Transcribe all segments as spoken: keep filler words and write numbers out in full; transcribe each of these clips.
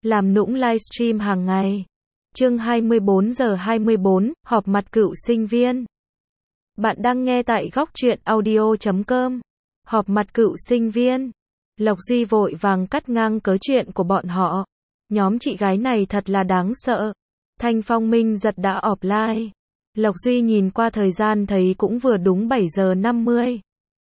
làm nũng livestream hàng ngày. Chương hai mươi bốn giờ hai mươi bốn, họp mặt cựu sinh viên. Bạn đang nghe tại góc truyện audio chấm com. Họp mặt cựu sinh viên. Lộc Duy vội vàng cắt ngang cớ chuyện của bọn họ. Nhóm chị gái này thật là đáng sợ. Thanh Phong Minh giật đã offline. Lộc Duy nhìn qua thời gian thấy cũng vừa đúng bảy giờ năm mươi.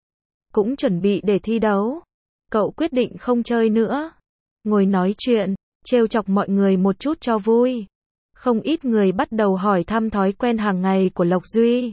Cũng chuẩn bị để thi đấu. Cậu quyết định không chơi nữa. Ngồi nói chuyện, trêu chọc mọi người một chút cho vui. Không ít người bắt đầu hỏi thăm thói quen hàng ngày của Lộc Duy.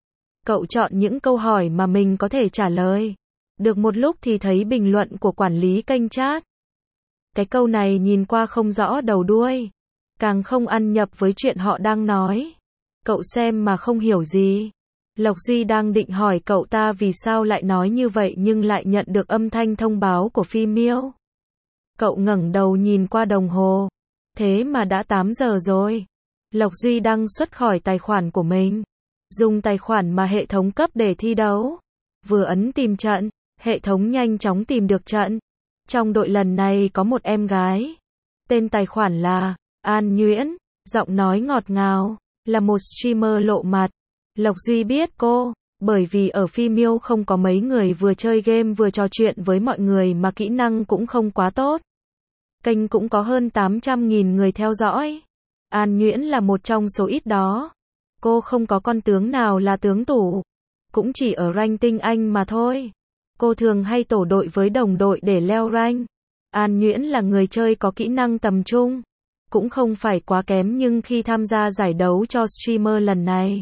Cậu chọn những câu hỏi mà mình có thể trả lời. Được một lúc thì thấy bình luận của quản lý kênh chat. Cái câu này nhìn qua không rõ đầu đuôi. Càng không ăn nhập với chuyện họ đang nói. Cậu xem mà không hiểu gì. Lộc Duy đang định hỏi cậu ta vì sao lại nói như vậy nhưng lại nhận được âm thanh thông báo của Phi Miêu. Cậu ngẩng đầu nhìn qua đồng hồ. Thế mà đã tám giờ rồi. Lộc Duy đăng xuất khỏi tài khoản của mình. Dùng tài khoản mà hệ thống cấp để thi đấu. Vừa ấn tìm trận, hệ thống nhanh chóng tìm được trận. Trong đội lần này có một em gái. Tên tài khoản là An Nhuyễn, giọng nói ngọt ngào, là một streamer lộ mặt. Lộc Duy biết cô, bởi vì ở Phi Miêu không có mấy người vừa chơi game vừa trò chuyện với mọi người mà kỹ năng cũng không quá tốt. Kênh cũng có hơn tám trăm nghìn người theo dõi. An Nhuyễn là một trong số ít đó. Cô không có con tướng nào là tướng tủ. Cũng chỉ ở rank tinh anh mà thôi. Cô thường hay tổ đội với đồng đội để leo rank. An Nhuyễn là người chơi có kỹ năng tầm trung. Cũng không phải quá kém nhưng khi tham gia giải đấu cho streamer lần này.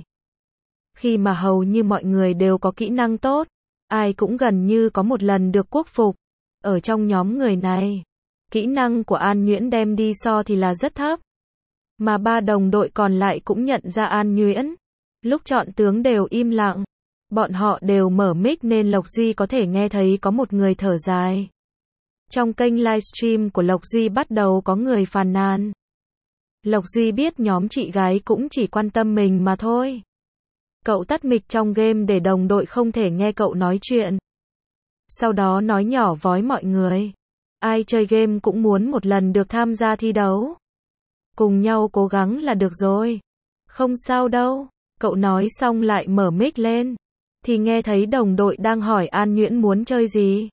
Khi mà hầu như mọi người đều có kỹ năng tốt. Ai cũng gần như có một lần được quốc phục. Ở trong nhóm người này. Kỹ năng của An Nhuyễn đem đi so thì là rất thấp. Mà ba đồng đội còn lại cũng nhận ra An Nhuyễn. Lúc chọn tướng đều im lặng. Bọn họ đều mở mic nên Lộc Duy có thể nghe thấy có một người thở dài. Trong kênh livestream của Lộc Duy bắt đầu có người phàn nàn. Lộc Duy biết nhóm chị gái cũng chỉ quan tâm mình mà thôi. Cậu tắt mic trong game để đồng đội không thể nghe cậu nói chuyện. Sau đó nói nhỏ với mọi người. Ai chơi game cũng muốn một lần được tham gia thi đấu. Cùng nhau cố gắng là được rồi. Không sao đâu. Cậu nói xong lại mở mic lên. Thì nghe thấy đồng đội đang hỏi An Nhuyễn muốn chơi gì.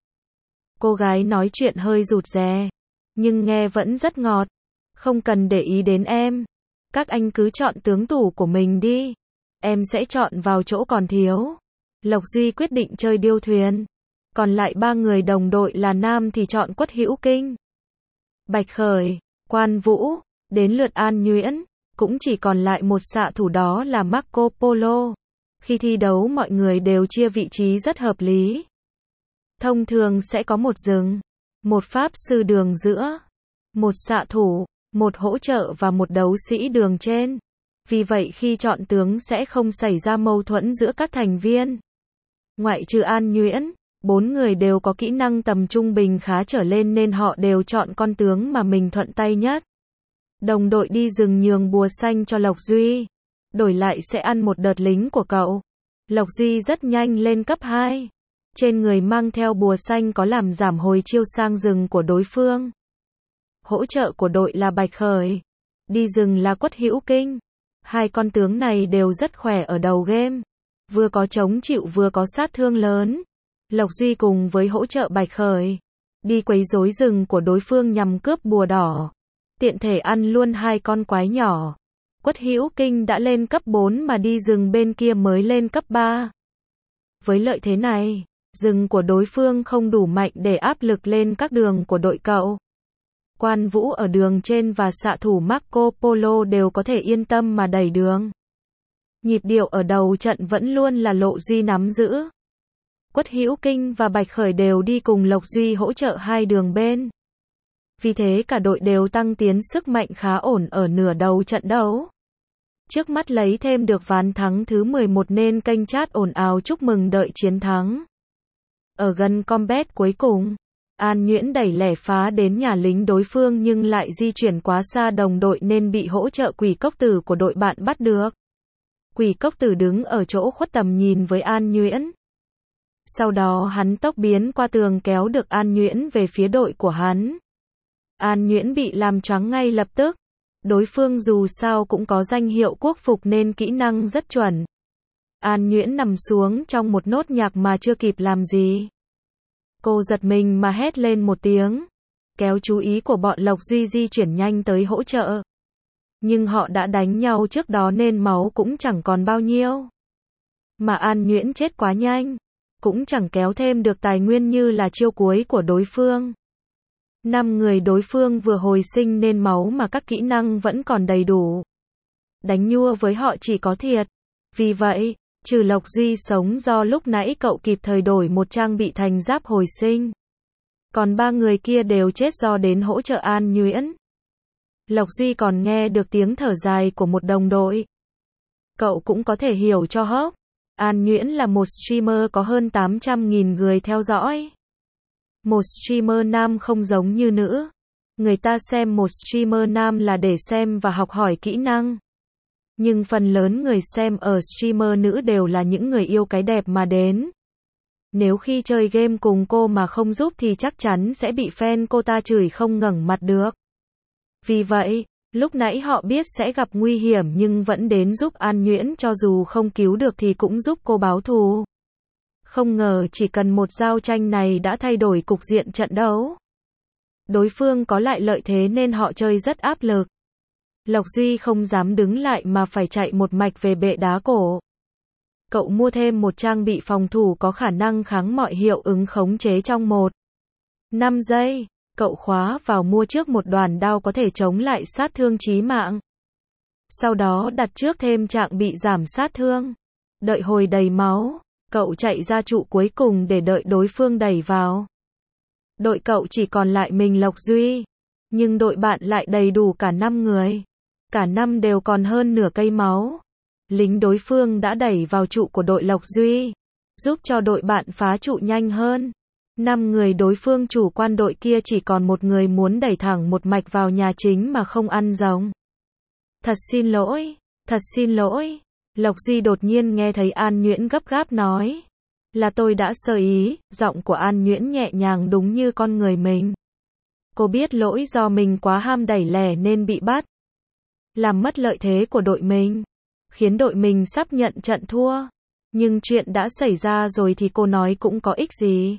Cô gái nói chuyện hơi rụt rè. Nhưng nghe vẫn rất ngọt. Không cần để ý đến em. Các anh cứ chọn tướng tủ của mình đi. Em sẽ chọn vào chỗ còn thiếu. Lộc Duy quyết định chơi điêu thuyền. Còn lại ba người đồng đội là nam thì chọn Quất Hữu Kinh, Bạch Khởi, Quan Vũ. Đến lượt An Nhuyễn. Cũng chỉ còn lại một xạ thủ đó là Marco Polo. Khi thi đấu mọi người đều chia vị trí rất hợp lý. Thông thường sẽ có một rừng, một pháp sư đường giữa, một xạ thủ, một hỗ trợ và một đấu sĩ đường trên. Vì vậy khi chọn tướng sẽ không xảy ra mâu thuẫn giữa các thành viên. Ngoại trừ An Nhuyễn, bốn người đều có kỹ năng tầm trung bình khá trở lên nên họ đều chọn con tướng mà mình thuận tay nhất. Đồng đội đi rừng nhường bùa xanh cho Lộc Duy. Đổi lại sẽ ăn một đợt lính của cậu. Lộc Duy rất nhanh lên cấp hai. Trên người mang theo bùa xanh có làm giảm hồi chiêu sang rừng của đối phương. Hỗ trợ của đội là Bạch Khởi. Đi rừng là Quất Hữu Kinh. Hai con tướng này đều rất khỏe ở đầu game. Vừa có chống chịu vừa có sát thương lớn. Lộc Duy cùng với hỗ trợ Bạch Khởi. Đi quấy rối rừng của đối phương nhằm cướp bùa đỏ. Tiện thể ăn luôn hai con quái nhỏ. Quất Hữu Kinh đã lên cấp bốn mà đi rừng bên kia mới lên cấp ba. Với lợi thế này, rừng của đối phương không đủ mạnh để áp lực lên các đường của đội cậu. Quan Vũ ở đường trên và xạ thủ Marco Polo đều có thể yên tâm mà đẩy đường. Nhịp điệu ở đầu trận vẫn luôn là Lộ Duy nắm giữ. Quất Hữu Kinh và Bạch Khởi đều đi cùng Lộc Duy hỗ trợ hai đường bên. Vì thế cả đội đều tăng tiến sức mạnh khá ổn ở nửa đầu trận đấu. Trước mắt lấy thêm được ván thắng thứ mười một nên kênh chat ồn ào chúc mừng đợi chiến thắng. Ở gần combat cuối cùng, An Nhuyễn đẩy lẻ phá đến nhà lính đối phương nhưng lại di chuyển quá xa đồng đội nên bị hỗ trợ Quỷ Cốc Tử của đội bạn bắt được. Quỷ Cốc Tử đứng ở chỗ khuất tầm nhìn với An Nhuyễn. Sau đó hắn tốc biến qua tường kéo được An Nhuyễn về phía đội của hắn. An Nhuyễn bị làm choáng ngay lập tức. Đối phương dù sao cũng có danh hiệu quốc phục nên kỹ năng rất chuẩn. An Nhuyễn nằm xuống trong một nốt nhạc mà chưa kịp làm gì. Cô giật mình mà hét lên một tiếng, kéo chú ý của bọn Lộc Duy di chuyển nhanh tới hỗ trợ. Nhưng họ đã đánh nhau trước đó nên máu cũng chẳng còn bao nhiêu. Mà An Nhuyễn chết quá nhanh, cũng chẳng kéo thêm được tài nguyên như là chiêu cuối của đối phương. Năm người đối phương vừa hồi sinh nên máu mà các kỹ năng vẫn còn đầy đủ. Đánh nhua với họ chỉ có thiệt. Vì vậy, trừ Lộc Duy sống do lúc nãy cậu kịp thời đổi một trang bị thành giáp hồi sinh. Còn ba người kia đều chết do đến hỗ trợ An Nhuyễn. Lộc Duy còn nghe được tiếng thở dài của một đồng đội. Cậu cũng có thể hiểu cho hốc. An Nhuyễn là một streamer có hơn tám trăm nghìn người theo dõi. Một streamer nam không giống như nữ. Người ta xem một streamer nam là để xem và học hỏi kỹ năng. Nhưng phần lớn người xem ở streamer nữ đều là những người yêu cái đẹp mà đến. Nếu khi chơi game cùng cô mà không giúp thì chắc chắn sẽ bị fan cô ta chửi không ngẩng mặt được. Vì vậy, lúc nãy họ biết sẽ gặp nguy hiểm nhưng vẫn đến giúp An Nhuyễn, cho dù không cứu được thì cũng giúp cô báo thù. Không ngờ chỉ cần một giao tranh này đã thay đổi cục diện trận đấu. Đối phương có lại lợi thế nên họ chơi rất áp lực. Lộc Duy không dám đứng lại mà phải chạy một mạch về bệ đá cổ. Cậu mua thêm một trang bị phòng thủ có khả năng kháng mọi hiệu ứng khống chế trong một năm giây. Cậu khóa vào mua trước một đoàn đao có thể chống lại sát thương chí mạng. Sau đó đặt trước thêm trạng bị giảm sát thương. Đợi hồi đầy máu, cậu chạy ra trụ cuối cùng để đợi đối phương đẩy vào. Đội cậu chỉ còn lại mình Lộc Duy. Nhưng đội bạn lại đầy đủ cả năm người. Cả năm đều còn hơn nửa cây máu. Lính đối phương đã đẩy vào trụ của đội Lộc Duy, giúp cho đội bạn phá trụ nhanh hơn. Năm người đối phương chủ quan đội kia chỉ còn một người muốn đẩy thẳng một mạch vào nhà chính mà không ăn rồng. Thật xin lỗi, thật xin lỗi. Lộc Duy đột nhiên nghe thấy An Nhuyễn gấp gáp nói. Là tôi đã sơ ý, giọng của An Nhuyễn nhẹ nhàng đúng như con người mình. Cô biết lỗi do mình quá ham đẩy lẻ nên bị bắt. Làm mất lợi thế của đội mình. Khiến đội mình sắp nhận trận thua. Nhưng chuyện đã xảy ra rồi thì cô nói cũng có ích gì.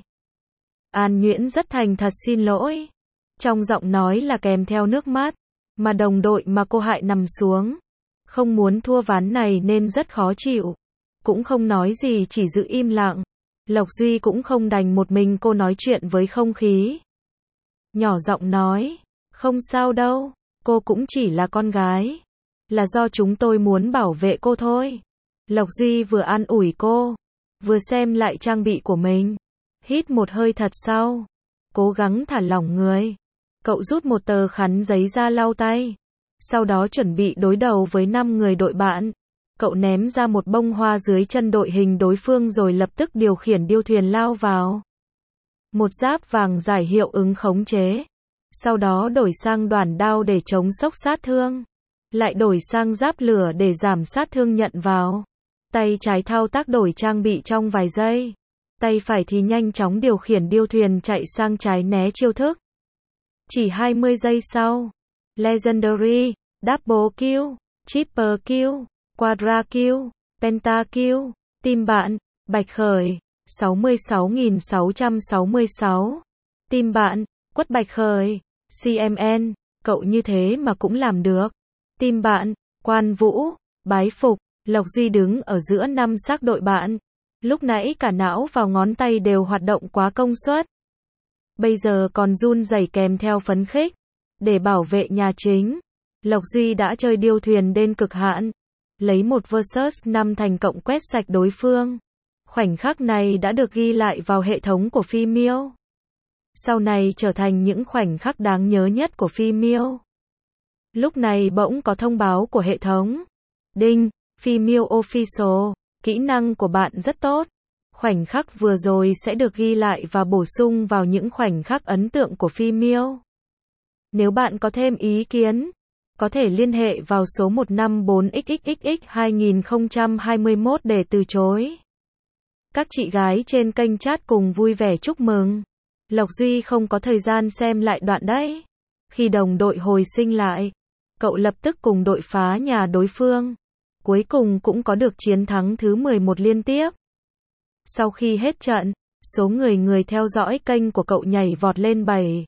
An Nhuyễn rất thành thật xin lỗi. Trong giọng nói là kèm theo nước mắt. Mà đồng đội mà cô hại nằm xuống. Không muốn thua ván này nên rất khó chịu. Cũng không nói gì, chỉ giữ im lặng. Lộc Duy cũng không đành một mình cô nói chuyện với không khí. Nhỏ giọng nói. Không sao đâu. Cô cũng chỉ là con gái. Là do chúng tôi muốn bảo vệ cô thôi. Lộc Duy vừa an ủi cô, vừa xem lại trang bị của mình. Hít một hơi thật sâu, cố gắng thả lỏng người. Cậu rút một tờ khăn giấy ra lau tay. Sau đó chuẩn bị đối đầu với năm người đội bạn. Cậu ném ra một bông hoa dưới chân đội hình đối phương rồi lập tức điều khiển điêu thuyền lao vào. Một giáp vàng giải hiệu ứng khống chế. Sau đó đổi sang đoản đao để chống sốc sát thương. Lại đổi sang giáp lửa để giảm sát thương nhận vào. Tay trái thao tác đổi trang bị trong vài giây. Tay phải thì nhanh chóng điều khiển điêu thuyền chạy sang trái né chiêu thức. Chỉ hai mươi giây sau. Legendary, Double Kill, Triple Kill, Quadra Kill, Penta Kill. Team bạn, Bạch Khởi, sáu mươi sáu nghìn sáu trăm sáu mươi sáu. Team bạn, Quất Bạch Khởi, xê em en, cậu như thế mà cũng làm được. Team bạn, Quan Vũ, bái phục. Lộc Duy đứng ở giữa năm xác đội bạn. Lúc nãy cả não vào ngón tay đều hoạt động quá công suất. Bây giờ còn run rẩy kèm theo phấn khích. Để bảo vệ nhà chính, Lộc Duy đã chơi điêu thuyền đến cực hạn. Lấy một versus năm thành cộng quét sạch đối phương. Khoảnh khắc này đã được ghi lại vào hệ thống của Phi Miêu. Sau này trở thành những khoảnh khắc đáng nhớ nhất của Phi Miêu. Lúc này bỗng có thông báo của hệ thống. Đinh, Phi Miêu Official, kỹ năng của bạn rất tốt. Khoảnh khắc vừa rồi sẽ được ghi lại và bổ sung vào những khoảnh khắc ấn tượng của Phi Miêu. Nếu bạn có thêm ý kiến, có thể liên hệ vào số một năm bốn x x x x hai không hai mốt để từ chối. Các chị gái trên kênh chat cùng vui vẻ chúc mừng. Lộc Duy không có thời gian xem lại đoạn đấy. Khi đồng đội hồi sinh lại, cậu lập tức cùng đội phá nhà đối phương. Cuối cùng cũng có được chiến thắng thứ mười một liên tiếp. Sau khi hết trận, số người người theo dõi kênh của cậu nhảy vọt lên bảy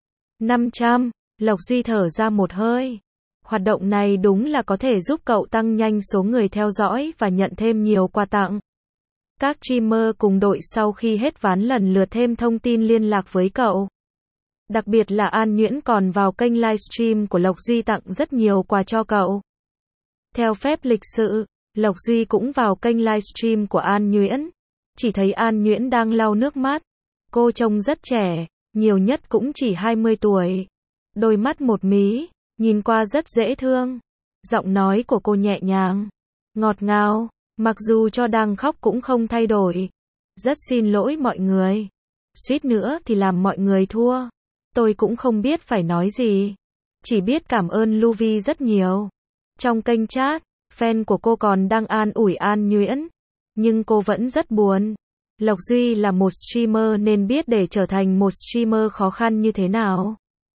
năm trăm. Lộc Duy thở ra một hơi. Hoạt động này đúng là có thể giúp cậu tăng nhanh số người theo dõi và nhận thêm nhiều quà tặng. Các streamer cùng đội sau khi hết ván lần lượt thêm thông tin liên lạc với cậu. Đặc biệt là An Nhuyễn còn vào kênh livestream của Lộc Duy tặng rất nhiều quà cho cậu. Theo phép lịch sự, Lộc Duy cũng vào kênh livestream của An Nhuyễn. Chỉ thấy An Nhuyễn đang lau nước mắt. Cô trông rất trẻ, nhiều nhất cũng chỉ hai mươi tuổi. Đôi mắt một mí, nhìn qua rất dễ thương. Giọng nói của cô nhẹ nhàng, ngọt ngào, mặc dù cho đang khóc cũng không thay đổi. Rất xin lỗi mọi người. Suýt nữa thì làm mọi người thua. Tôi cũng không biết phải nói gì. Chỉ biết cảm ơn Luvi rất nhiều. Trong kênh chat, fan của cô còn đang an ủi An Nhuyễn. Nhưng cô vẫn rất buồn. Lộc Duy là một streamer nên biết để trở thành một streamer khó khăn như thế nào.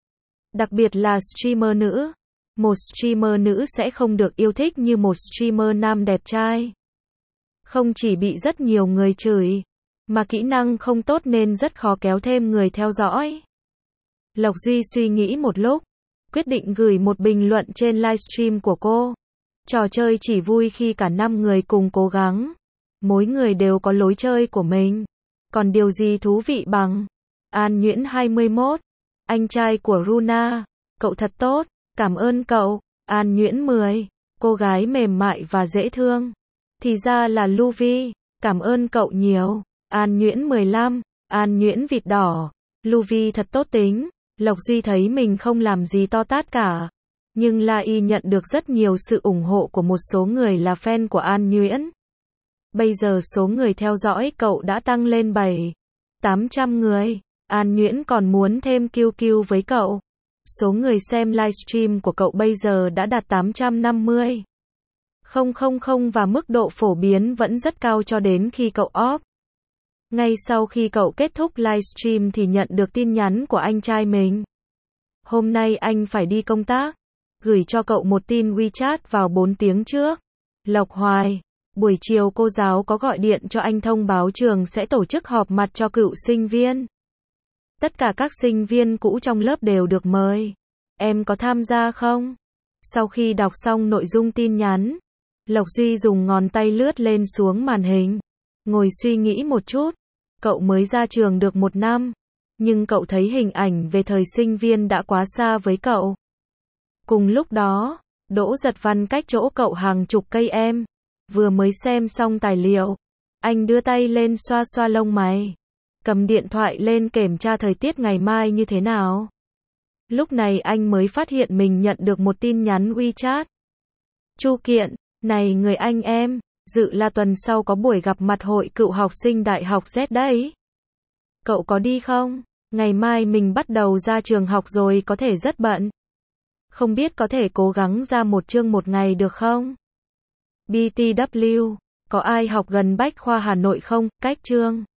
Đặc biệt là streamer nữ. Một streamer nữ sẽ không được yêu thích như một streamer nam đẹp trai. Không chỉ bị rất nhiều người chửi, mà kỹ năng không tốt nên rất khó kéo thêm người theo dõi. Lộc Duy suy nghĩ một lúc, quyết định gửi một bình luận trên livestream của cô. Trò chơi chỉ vui khi cả năm người cùng cố gắng. Mỗi người đều có lối chơi của mình. Còn điều gì thú vị bằng An Nhuyễn hai mươi mốt, anh trai của Runa, cậu thật tốt, cảm ơn cậu. An Nhuyễn mười, cô gái mềm mại và dễ thương. Thì ra là Luvi, cảm ơn cậu nhiều. An Nhuyễn mười lăm, An Nhuyễn vịt đỏ, Luvi thật tốt tính. Lộc Duy thấy mình không làm gì to tát cả. Nhưng Lai nhận được rất nhiều sự ủng hộ của một số người là fan của An Nhuyễn. Bây giờ số người theo dõi cậu đã tăng lên bảy tám trăm người. An Nhuyễn còn muốn thêm Q Q với cậu. Số người xem livestream của cậu bây giờ đã đạt tám trăm năm mươi. Không không không và mức độ phổ biến vẫn rất cao cho đến khi cậu off. Ngay sau khi cậu kết thúc livestream thì nhận được tin nhắn của anh trai mình. Hôm nay anh phải đi công tác. Gửi cho cậu một tin WeChat vào bốn tiếng trước. Lộc Hoài, buổi chiều cô giáo có gọi điện cho anh thông báo trường sẽ tổ chức họp mặt cho cựu sinh viên. Tất cả các sinh viên cũ trong lớp đều được mời. Em có tham gia không? Sau khi đọc xong nội dung tin nhắn, Lộc Duy dùng ngón tay lướt lên xuống màn hình. Ngồi suy nghĩ một chút. Cậu mới ra trường được một năm. Nhưng cậu thấy hình ảnh về thời sinh viên đã quá xa với cậu. Cùng lúc đó, Đỗ Giật Văn cách chỗ cậu hàng chục cây em. Vừa mới xem xong tài liệu. Anh đưa tay lên xoa xoa lông mày. Cầm điện thoại lên kiểm tra thời tiết ngày mai như thế nào. Lúc này anh mới phát hiện mình nhận được một tin nhắn WeChat. Chu Kiện, này người anh em, dự là tuần sau có buổi gặp mặt hội cựu học sinh Đại học Z đấy. Cậu có đi không? Ngày mai mình bắt đầu ra trường học rồi có thể rất bận. Không biết có thể cố gắng ra một chương một ngày được không? bê tê vê, có ai học gần Bách Khoa Hà Nội không? Cách chương